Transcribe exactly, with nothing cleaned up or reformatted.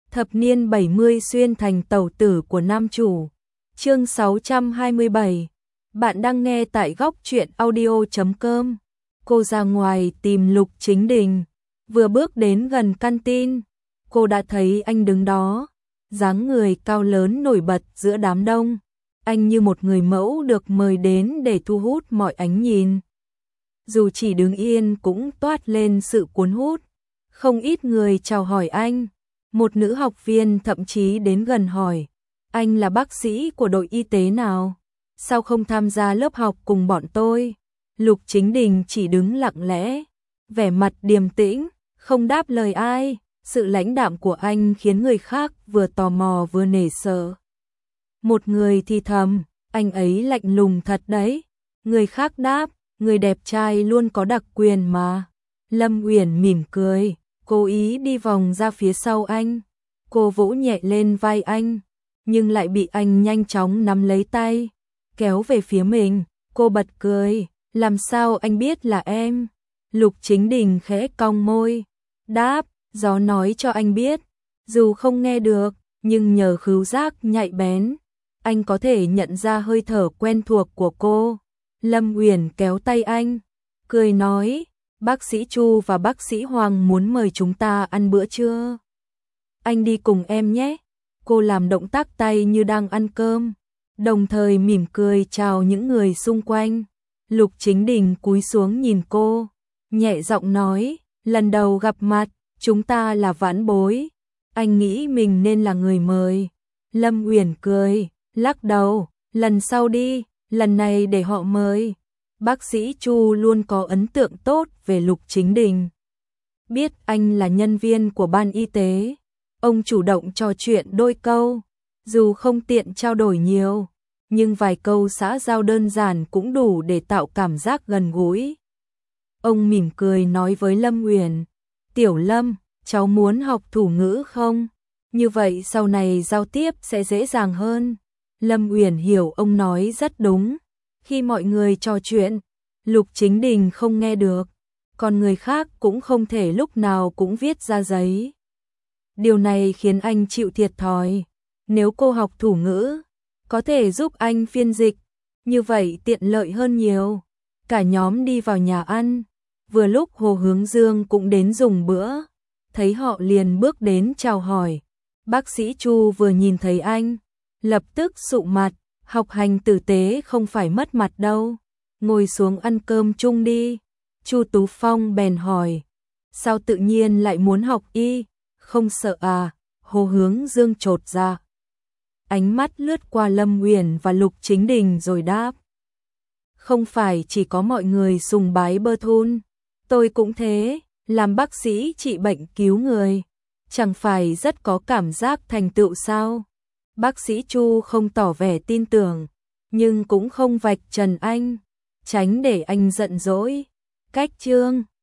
Thập niên bảy mươi xuyên thành tẩu tử của nam chủ. Chương sáu trăm hai mươi bảy. Bạn đang nghe tại góc truyện audio chấm com. Cô ra ngoài tìm Lục Chính Đình. Vừa bước đến gần căn tin, cô đã thấy anh đứng đó, dáng người cao lớn nổi bật giữa đám đông. Anh như một người mẫu được mời đến để thu hút mọi ánh nhìn. Dù chỉ đứng yên cũng toát lên sự cuốn hút. Không ít người chào hỏi anh. Một nữ học viên thậm chí đến gần hỏi, anh là bác sĩ của đội y tế nào? Sao không tham gia lớp học cùng bọn tôi? Lục Chính Đình chỉ đứng lặng lẽ, vẻ mặt điềm tĩnh, không đáp lời ai. Sự lãnh đạm của anh khiến người khác vừa tò mò vừa nể sợ. Một người thì thầm, anh ấy lạnh lùng thật đấy. Người khác đáp, người đẹp trai luôn có đặc quyền mà. Lâm Uyển mỉm cười, cố ý đi vòng ra phía sau anh. Cô vỗ nhẹ lên vai anh, nhưng lại bị anh nhanh chóng nắm lấy tay, kéo về phía mình. Cô bật cười, làm sao anh biết là em? Lục Chính Đình khẽ cong môi, đáp, gió nói cho anh biết. Dù không nghe được, nhưng nhờ khứu giác nhạy bén, anh có thể nhận ra hơi thở quen thuộc của cô. Lâm Uyển kéo tay anh, cười nói, bác sĩ Chu và bác sĩ Hoàng muốn mời chúng ta ăn bữa trưa. Anh đi cùng em nhé. Cô làm động tác tay như đang ăn cơm, đồng thời mỉm cười chào những người xung quanh. Lục Chính Đình cúi xuống nhìn cô, nhẹ giọng nói, lần đầu gặp mặt, chúng ta là vãn bối. Anh nghĩ mình nên là người mời. Lâm Uyển cười, lắc đầu, lần sau đi, lần này để họ mời. Bác sĩ Chu luôn có ấn tượng tốt về Lục Chính Đình. Biết anh là nhân viên của ban y tế, ông chủ động trò chuyện đôi câu. Dù không tiện trao đổi nhiều, nhưng vài câu xã giao đơn giản cũng đủ để tạo cảm giác gần gũi. Ông mỉm cười nói với Lâm Uyển, Tiểu Lâm, cháu muốn học thủ ngữ không? Như vậy sau này giao tiếp sẽ dễ dàng hơn. Lâm Uyển hiểu ông nói rất đúng. Khi mọi người trò chuyện, Lục Chính Đình không nghe được, còn người khác cũng không thể lúc nào cũng viết ra giấy. Điều này khiến anh chịu thiệt thòi. Nếu cô học thủ ngữ, có thể giúp anh phiên dịch, như vậy tiện lợi hơn nhiều. Cả nhóm đi vào nhà ăn, vừa lúc Hồ Hướng Dương cũng đến dùng bữa, thấy họ liền bước đến chào hỏi. Bác sĩ Chu vừa nhìn thấy anh, lập tức sụ mặt, học hành tử tế không phải mất mặt đâu, ngồi xuống ăn cơm chung đi. Chu Tú Phong bèn hỏi, sao tự nhiên lại muốn học y, không sợ à? Hồ Hướng Dương chột dạ, ánh mắt lướt qua Lâm Uyển và Lục Chính Đình rồi đáp, không phải chỉ có mọi người sùng bái Berthun, tôi cũng thế, làm bác sĩ trị bệnh cứu người, chẳng phải rất có cảm giác thành tựu sao? Bác sĩ Chu không tỏ vẻ tin tưởng, nhưng cũng không vạch trần anh, tránh để anh giận dỗi. Cách chương